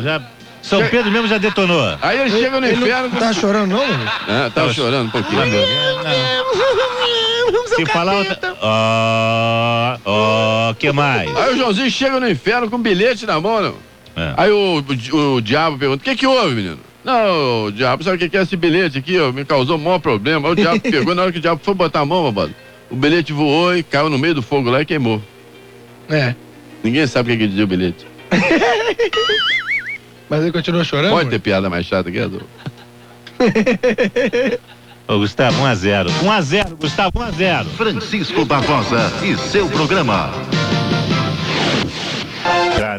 já. São Pedro mesmo já detonou. Aí ele chega no inferno. Não tá chorando, não, mano? Tava chorando um pouquinho. Se falar outra. Que mais? Aí o Joãozinho chega no inferno com um bilhete na mão, não. Aí o diabo pergunta: o que houve, menino? Não, o diabo, sabe o que é esse bilhete aqui, ó? Me causou o maior problema. Aí o diabo pegou, na hora que o diabo foi botar a mão, babado, o bilhete voou e caiu no meio do fogo lá e queimou. Ninguém sabe o que dizia o bilhete. Mas ele continua chorando? Pode ter piada mais chata que essa? Ô, Gustavo, 1-0. 1-0, Gustavo, 1-0. Francisco Barbosa e seu programa.